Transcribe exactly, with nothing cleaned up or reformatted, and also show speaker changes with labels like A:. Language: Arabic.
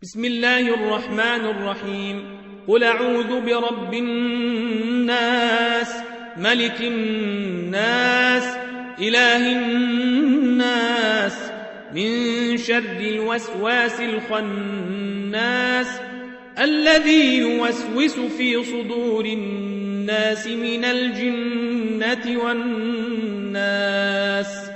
A: بسم الله الرحمن الرحيم قل أعوذ برب الناس ملك الناس إله الناس من شر الوسواس الخناس الذي يوسوس في صدور الناس من الجنة والناس.